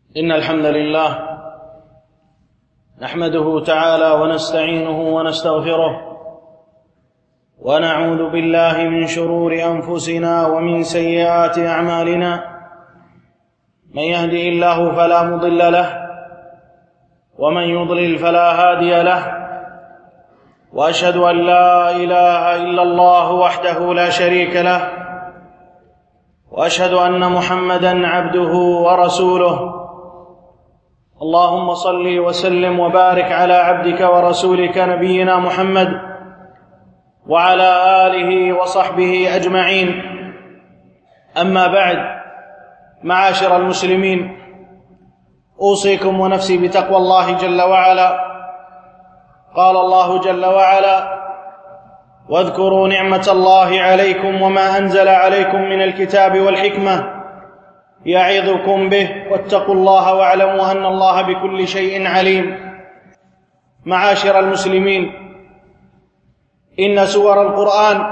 إن الحمد لله نحمده تعالى ونستعينه ونستغفره ونعوذ بالله من شرور أنفسنا ومن سيئات أعمالنا. من يهده الله فلا مضل له ومن يضلل فلا هادي له، وأشهد أن لا إله إلا الله وحده لا شريك له، وأشهد أن محمدًا عبده ورسوله. اللهم صل وسلم وبارك على عبدك ورسولك نبينا محمد وعلى آله وصحبه أجمعين. أما بعد، معاشر المسلمين، أوصيكم ونفسي بتقوى الله جل وعلا. قال الله جل وعلا: واذكروا نعمة الله عليكم وما أنزل عليكم من الكتاب والحكمة يعظكم به واتقوا الله واعلموا أن الله بكل شيء عليم. معاشر المسلمين، إن سور القرآن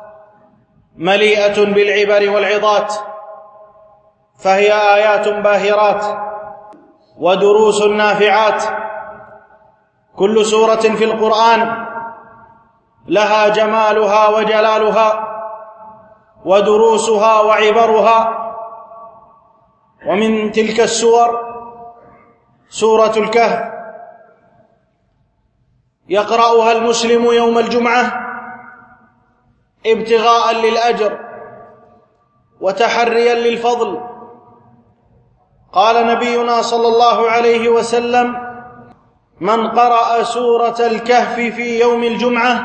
مليئة بالعبر والعظات، فهي آيات باهرات ودروس نافعات. كل سورة في القرآن لها جمالها وجلالها ودروسها وعبرها. ومن تلك السور سورة الكهف، يقرأها المسلم يوم الجمعة ابتغاء للأجر وتحريا للفضل. قال نبينا صلى الله عليه وسلم: من قرأ سورة الكهف في يوم الجمعة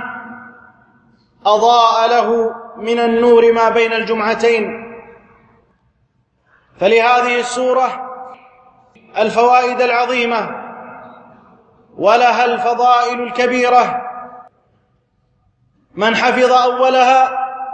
أضاء له من النور ما بين الجمعتين. فلهذه السورة الفوائد العظيمة ولها الفضائل الكبيرة. من حفظ أولها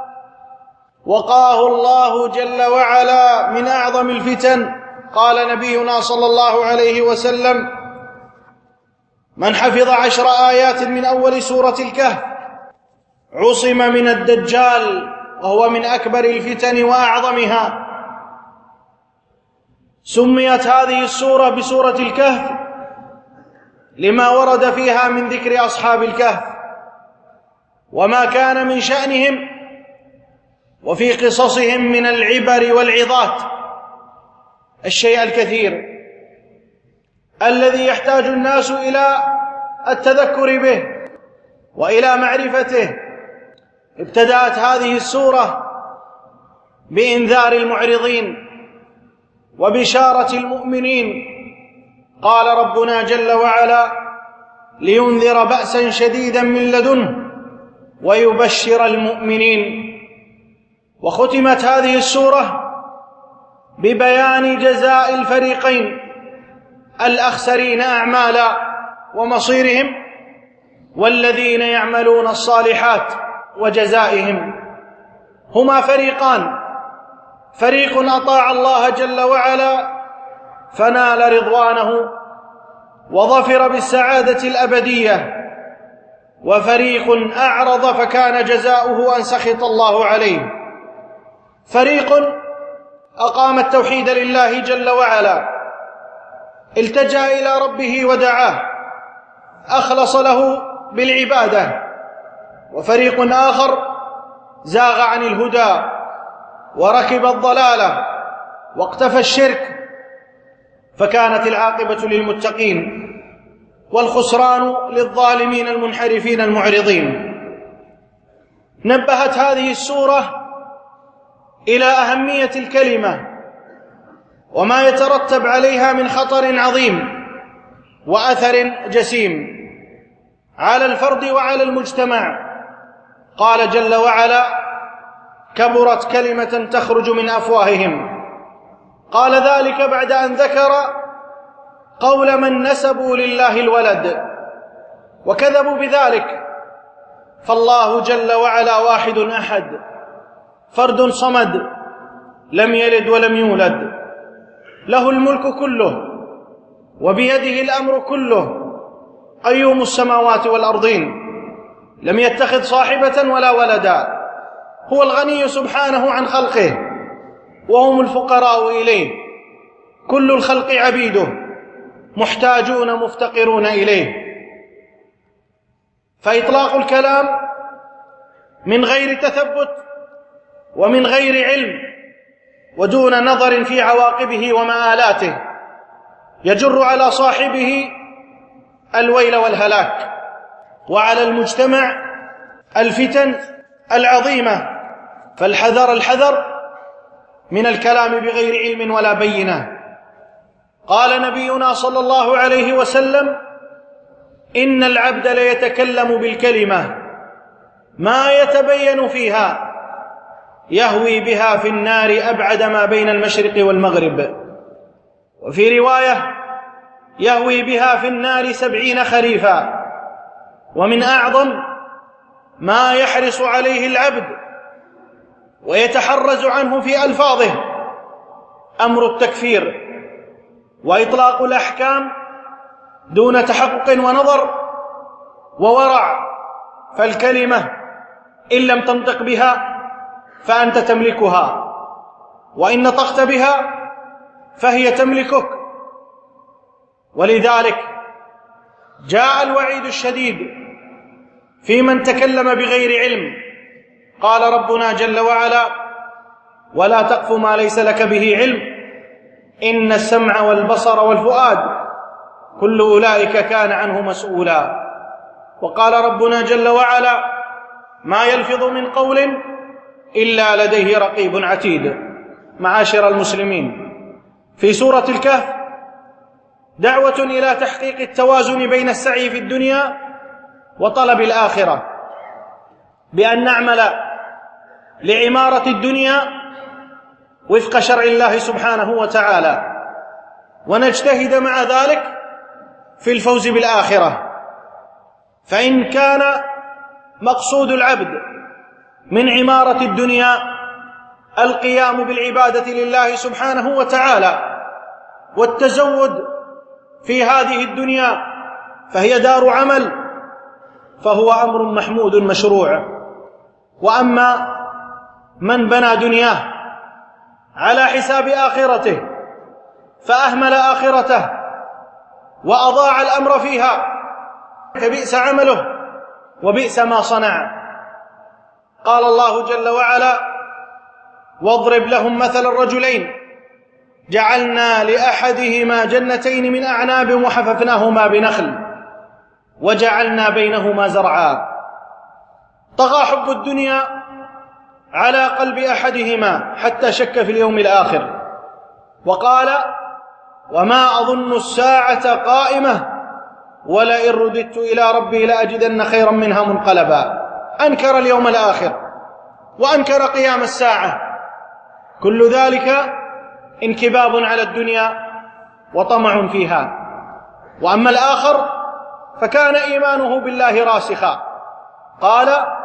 وقاه الله جل وعلا من أعظم الفتن. قال نبينا صلى الله عليه وسلم: من حفظ 10 آيات من أول سورة الكهف عصم من الدجال، وهو من أكبر الفتن وأعظمها. سميت هذه السورة بسورة الكهف لما ورد فيها من ذكر أصحاب الكهف وما كان من شأنهم، وفي قصصهم من العبر والعظات الشيء الكثير الذي يحتاج الناس إلى التذكر به وإلى معرفته. ابتدأت هذه السورة بإنذار المعرضين وبشارة المؤمنين. قال ربنا جل وعلا: لينذر بأسا شديدا من لدنه ويبشر المؤمنين. وختمت هذه السورة ببيان جزاء الفريقين الأخسرين أعمالا ومصيرهم، والذين يعملون الصالحات وجزائهم. هما فريقان: فريق أطاع الله جل وعلا فنال رضوانه وظفر بالسعادة الأبدية، وفريق أعرض فكان جزاؤه أن سخط الله عليه. فريق أقام التوحيد لله جل وعلا، التجأ إلى ربه ودعاه، أخلص له بالعبادة. وفريق آخر زاغ عن الهدى وركب الضلالة واقتفى الشرك، فكانت العاقبة للمتقين والخسران للظالمين المنحرفين المعرضين. نبهت هذه السورة إلى أهمية الكلمة وما يترتب عليها من خطر عظيم وأثر جسيم على الفرد وعلى المجتمع. قال جل وعلا: كبرت كلمة تخرج من أفواههم. قال ذلك بعد أن ذكر قول من نسبوا لله الولد وكذبوا بذلك. فالله جل وعلا واحد أحد، فرد صمد، لم يلد ولم يولد، له الملك كله وبيده الأمر كله، قيوم السماوات والأرضين، لم يتخذ صاحبة ولا ولدا، هو الغني سبحانه عن خلقه وهم الفقراء إليه، كل الخلق عبيده محتاجون مفتقرون إليه. فإطلاق الكلام من غير تثبت ومن غير علم ودون نظر في عواقبه ومآلاته يجر على صاحبه الويل والهلاك، وعلى المجتمع الفتن العظيمة. فالحذر الحذر من الكلام بغير علم ولا بينة. قال نبينا صلى الله عليه وسلم: إن العبد ليتكلم بالكلمة ما يتبين فيها يهوي بها في النار أبعد ما بين المشرق والمغرب، وفي رواية يهوي بها في النار 70 خريفا. ومن أعظم ما يحرص عليه العبد ويتحرز عنه في ألفاظه أمر التكفير وإطلاق الأحكام دون تحقق ونظر وورع. فالكلمة إن لم تنطق بها فأنت تملكها، وإن نطقت بها فهي تملكك. ولذلك جاء الوعيد الشديد في من تكلم بغير علم. قال ربنا جل وعلا: ولا تقف ما ليس لك به علم إن السمع والبصر والفؤاد كل أولئك كان عنه مسؤولا. وقال ربنا جل وعلا: ما يلفظ من قول إلا لديه رقيب عتيد. معاشر المسلمين، في سورة الكهف دعوة إلى تحقيق التوازن بين السعي في الدنيا وطلب الآخرة، بأن نعمل لعمارة الدنيا وفق شرع الله سبحانه وتعالى، ونجتهد مع ذلك في الفوز بالآخرة. فإن كان مقصود العبد من عمارة الدنيا القيام بالعبادة لله سبحانه وتعالى والتزود في هذه الدنيا فهي دار عمل، فهو أمر محمود مشروع. وأما من بنى دنياه على حساب آخرته فأهمل آخرته وأضاع الأمر فيها فبئس عمله وبئس ما صنع. قال الله جل وعلا: واضرب لهم مثل الرجلين جعلنا لأحدهما جنتين من أعناب وحففناهما بنخل وجعلنا بينهما زرعا. طغى حب الدنيا على قلب أحدهما حتى شك في اليوم الآخر، وقال: وما أظن الساعة قائمة ولئن رددت إلى ربي لأجدن خيرا منها منقلبا. أنكر اليوم الآخر وأنكر قيام الساعة. كل ذلك انكباب على الدنيا وطمع فيها. وأما الآخر فكان إيمانه بالله راسخا، قال: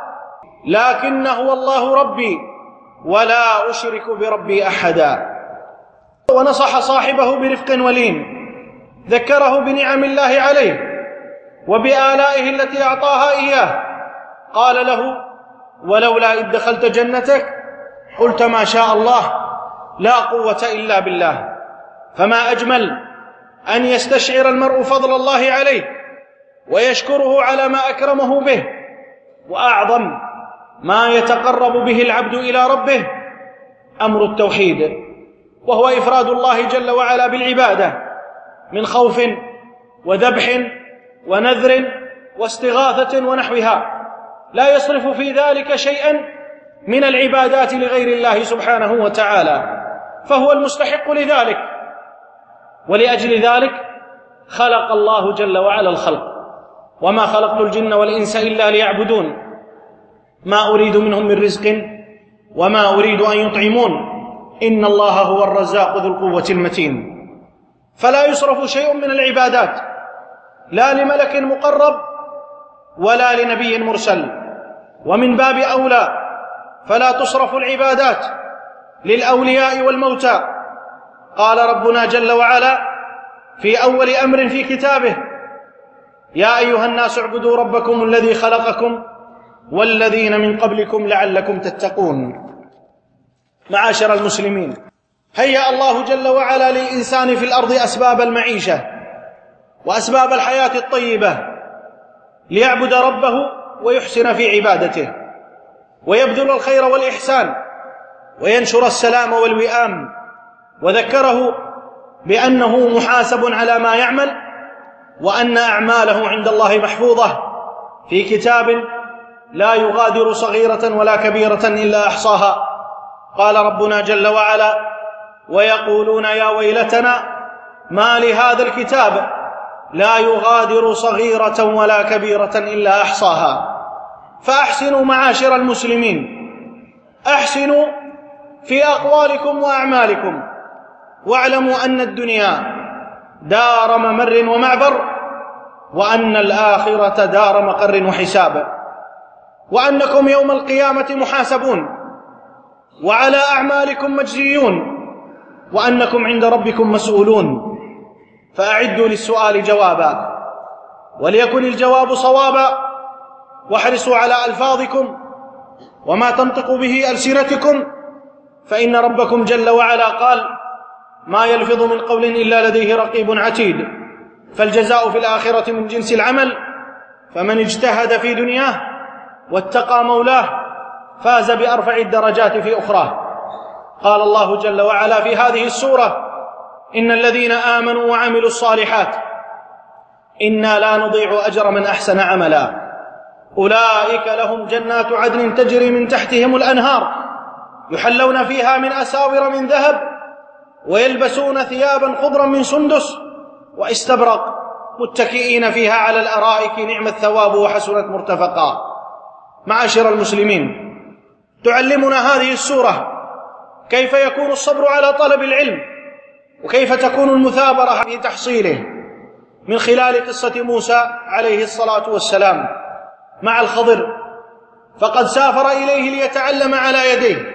لكن هو الله ربي ولا أشرك بربي أحدا. ونصح صاحبه برفق ولين، ذكره بنعم الله عليه وبآلائه التي أعطاها إياه. قال له: ولولا إذ دخلت جنتك قلت ما شاء الله لا قوة إلا بالله. فما أجمل أن يستشعر المرء فضل الله عليه ويشكره على ما أكرمه به. وأعظم ما يتقرب به العبد إلى ربه أمر التوحيد، وهو إفراد الله جل وعلا بالعبادة من خوف وذبح ونذر واستغاثة ونحوها، لا يصرف في ذلك شيئا من العبادات لغير الله سبحانه وتعالى، فهو المستحق لذلك. ولأجل ذلك خلق الله جل وعلا الخلق: وما خلقت الجن والإنس إلا ليعبدون ما أريد منهم من رزق وما أريد أن يطعمون إن الله هو الرزاق ذو القوة المتين. فلا يصرف شيء من العبادات لا لملك مقرب ولا لنبي مرسل، ومن باب أولى فلا تصرف العبادات للأولياء والموتى. قال ربنا جل وعلا في أول أمر في كتابه: يا أيها الناس اعبدوا ربكم الذي خلقكم والذين من قبلكم لعلكم تتقون. معاشر المسلمين، هيأ الله جل وعلا للإنسان في الأرض أسباب المعيشة وأسباب الحياة الطيبة ليعبد ربه ويحسن في عبادته ويبذل الخير والإحسان وينشر السلام والوئام، وذكره بأنه محاسب على ما يعمل وأن أعماله عند الله محفوظة في كتاب لا يغادر صغيرة ولا كبيرة إلا أحصاها. قال ربنا جل وعلا: ويقولون يا ويلتنا ما لهذا الكتاب لا يغادر صغيرة ولا كبيرة إلا أحصاها. فأحسنوا معاشر المسلمين، أحسنوا في أقوالكم وأعمالكم، واعلموا أن الدنيا دار ممر ومعبر، وأن الآخرة دار مقر وحساب، وأنكم يوم القيامة محاسبون وعلى أعمالكم مجزيون، وأنكم عند ربكم مسؤولون. فأعدوا للسؤال جوابا، وليكن الجواب صوابا، واحرصوا على ألفاظكم وما تنطق به ألسنتكم، فإن ربكم جل وعلا قال: ما يلفظ من قول إلا لديه رقيب عتيد. فالجزاء في الآخرة من جنس العمل، فمن اجتهد في دنياه واتقى مولاه فاز بأرفع الدرجات في أخراه. قال الله جل وعلا في هذه السورة: إن الذين آمنوا وعملوا الصالحات إنا لا نضيع أجر من أحسن عملا أولئك لهم جنات عدن تجري من تحتهم الأنهار يحلون فيها من أساور من ذهب ويلبسون ثيابا خضرا من سندس واستبرق متكئين فيها على الأرائك نعم الثواب وحسنت مرتفقا. معاشر المسلمين، تعلمنا هذه السورة كيف يكون الصبر على طلب العلم، وكيف تكون المثابرة في تحصيله، من خلال قصة موسى عليه الصلاة والسلام مع الخضر، فقد سافر إليه ليتعلم على يديه.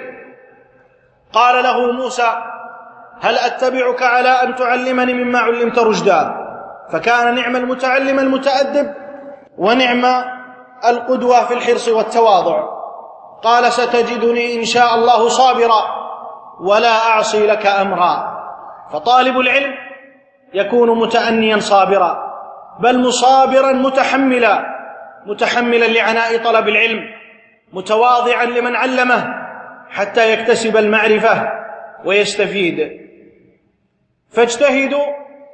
قال له موسى: هل أتبعك على أن تعلمني مما علمت رشدا؟ فكان نعم المتعلم المتأدب ونعم القدوة في الحرص والتواضع. قال: ستجدني إن شاء الله صابرا ولا أعصي لك أمرا. فطالب العلم يكون متأنيا صابرا، بل مصابرا متحملا لعناء طلب العلم، متواضعا لمن علمه حتى يكتسب المعرفة ويستفيد. فاجتهدوا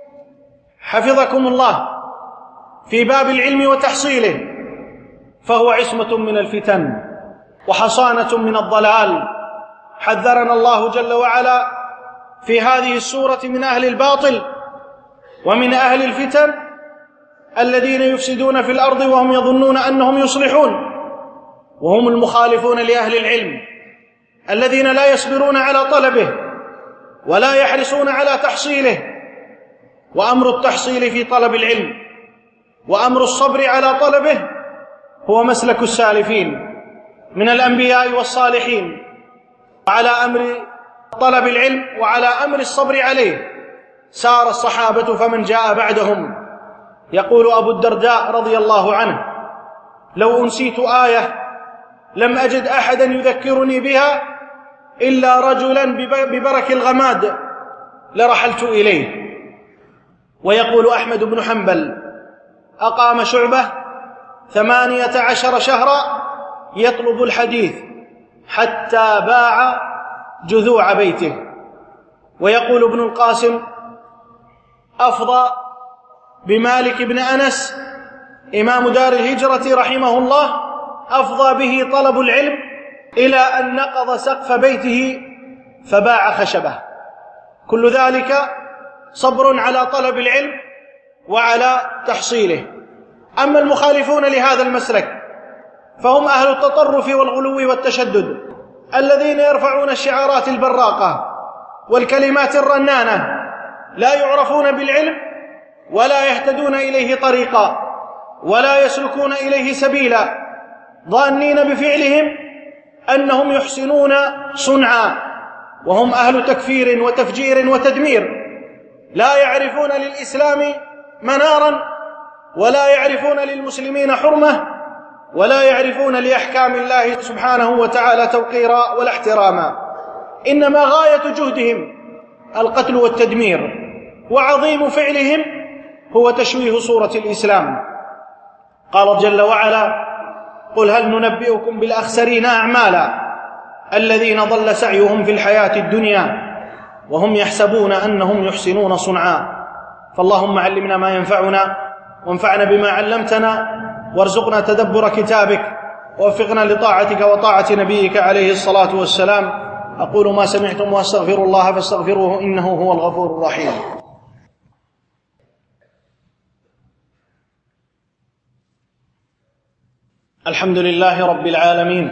حفظكم الله في باب العلم وتحصيله، فهو عصمة من الفتن وحصانة من الضلال. حذرنا الله جل وعلا في هذه السورة من أهل الباطل ومن أهل الفتن الذين يفسدون في الأرض وهم يظنون أنهم يصلحون، وهم المخالفون لأهل العلم الذين لا يصبرون على طلبه ولا يحرصون على تحصيله. وأمر التحصيل في طلب العلم وأمر الصبر على طلبه هو مسلك السالفين من الأنبياء والصالحين. وعلى أمر طلب العلم وعلى أمر الصبر عليه سار الصحابة فمن جاء بعدهم. يقول أبو الدرداء رضي الله عنه: لو أنسيت آية لم أجد أحدا يذكرني بها إلا رجلا ببرك الغماد لرحلت إليه. ويقول أحمد بن حنبل: أقام شعبة 18 شهرا يطلب الحديث حتى باع جذوع بيته. ويقول ابن القاسم: أفضى بمالك بن أنس إمام دار الهجرة رحمه الله، أفضى به طلب العلم إلى أن نقض سقف بيته فباع خشبه. كل ذلك صبر على طلب العلم وعلى تحصيله. أما المخالفون لهذا المسلك فهم أهل التطرف والغلو والتشدد، الذين يرفعون الشعارات البراقة والكلمات الرنانة، لا يعرفون بالعلم ولا يهتدون إليه طريقا ولا يسلكون إليه سبيلا، ظانين بفعلهم أنهم يحسنون صنعا، وهم أهل تكفير وتفجير وتدمير، لا يعرفون للإسلام منارا ولا يعرفون للمسلمين حرمة ولا يعرفون لأحكام الله سبحانه وتعالى توقيرا ولا احتراما. إنما غاية جهدهم القتل والتدمير، وعظيم فعلهم هو تشويه صورة الإسلام. قال جل وعلا: قل هل ننبئكم بالأخسرين أعمالا الذين ضل سعيهم في الحياة الدنيا وهم يحسبون أنهم يحسنون صنعا. فاللهم علمنا ما ينفعنا وانفعنا بما علمتنا وارزقنا تدبر كتابك ووفقنا لطاعتك وطاعة نبيك عليه الصلاة والسلام. أقول ما سمعتم وأستغفر الله فاستغفروه إنه هو الغفور الرحيم. الحمد لله رب العالمين،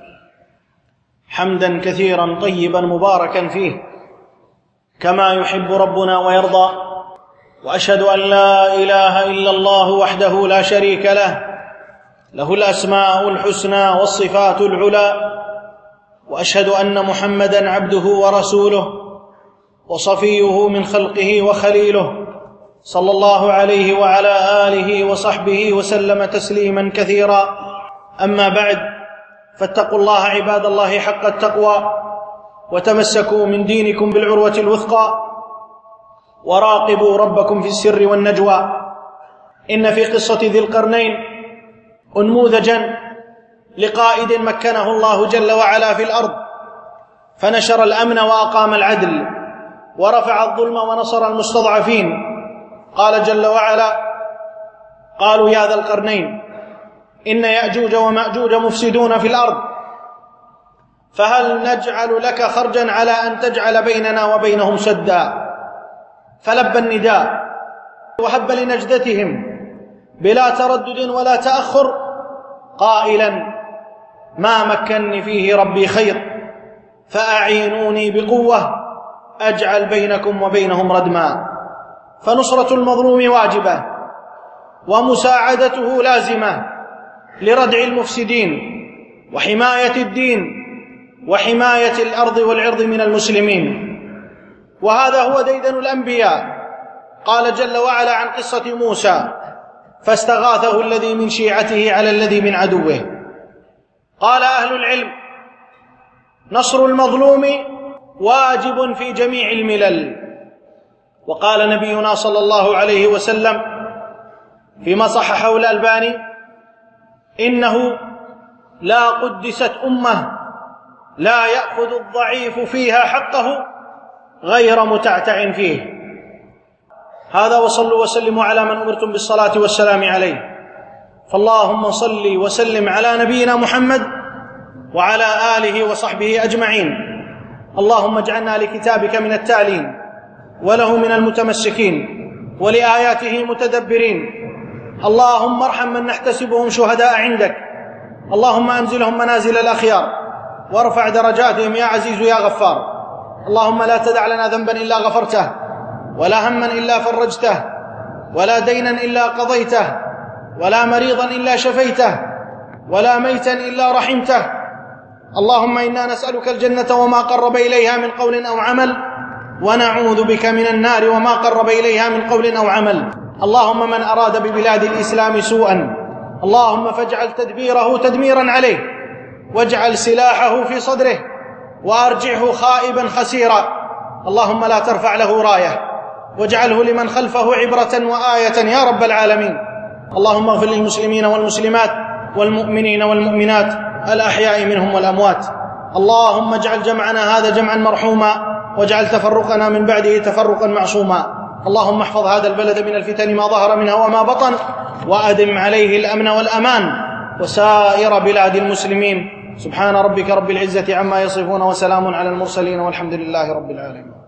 حمدا كثيرا طيبا مباركا فيه كما يحب ربنا ويرضى، وأشهد أن لا إله إلا الله وحده لا شريك له، له الأسماء الحسنى والصفات العلى، وأشهد أن محمدا عبده ورسوله وصفيه من خلقه وخليله، صلى الله عليه وعلى آله وصحبه وسلم تسليما كثيرا. أما بعد، فاتقوا الله عباد الله حق التقوى، وتمسكوا من دينكم بالعروة الوثقى، وراقبوا ربكم في السر والنجوى. إن في قصة ذي القرنين أنموذجا لقائد مكنه الله جل وعلا في الأرض، فنشر الأمن وأقام العدل ورفع الظلم ونصر المستضعفين. قال جل وعلا: قالوا يا ذا القرنين إن يأجوج ومأجوج مفسدون في الأرض فهل نجعل لك خرجا على أن تجعل بيننا وبينهم سدا. فلبى النداء وهب لنجدتهم بلا تردد ولا تأخر قائلا: ما مكنني فيه ربي خير فأعينوني بقوة أجعل بينكم وبينهم ردما. فنصرة المظلوم واجبة ومساعدته لازمة لردع المفسدين وحماية الدين وحماية الأرض والعرض من المسلمين. وهذا هو ديدن الأنبياء. قال جل وعلا عن قصة موسى: فاستغاثه الذي من شيعته على الذي من عدوه. قال أهل العلم: نصر المظلوم واجب في جميع الملل. وقال نبينا صلى الله عليه وسلم فيما صححه الألباني: إنه لا قدست أمة لا يأخذ الضعيف فيها حقه غير متعتع فيه. هذا وصلوا وسلموا على من أمرتم بالصلاة والسلام عليه. فاللهم صل وسلم على نبينا محمد وعلى آله وصحبه أجمعين. اللهم اجعلنا لكتابك من التالين وله من المتمسكين ولآياته متدبرين. اللهم ارحم من نحتسبهم شهداء عندك. اللهم أنزلهم منازل الأخيار وارفع درجاتهم يا عزيز يا غفار. اللهم لا تدع لنا ذنبا إلا غفرته، ولا هما إلا فرجته، ولا دينا إلا قضيته، ولا مريضا إلا شفيته، ولا ميتا إلا رحمته. اللهم إنا نسألك الجنة وما قرب إليها من قول أو عمل، ونعوذ بك من النار وما قرب إليها من قول أو عمل. اللهم من أراد ببلاد الإسلام سوءا اللهم فاجعل تدبيره تدميرا عليه، واجعل سلاحه في صدره، وأرجعه خائبا خسيرا. اللهم لا ترفع له راية، واجعله لمن خلفه عبرة وآية يا رب العالمين. اللهم اغفر للمسلمين والمسلمات والمؤمنين والمؤمنات الأحياء منهم والأموات. اللهم اجعل جمعنا هذا جمعا مرحوما، واجعل تفرقنا من بعده تفرقا معصوما. اللهم احفظ هذا البلد من الفتن ما ظهر منها وما بطن، وأدم عليه الأمن والأمان وسائر بلاد المسلمين. سبحان ربك رب العزة عما يصفون، وسلام على المرسلين، والحمد لله رب العالمين.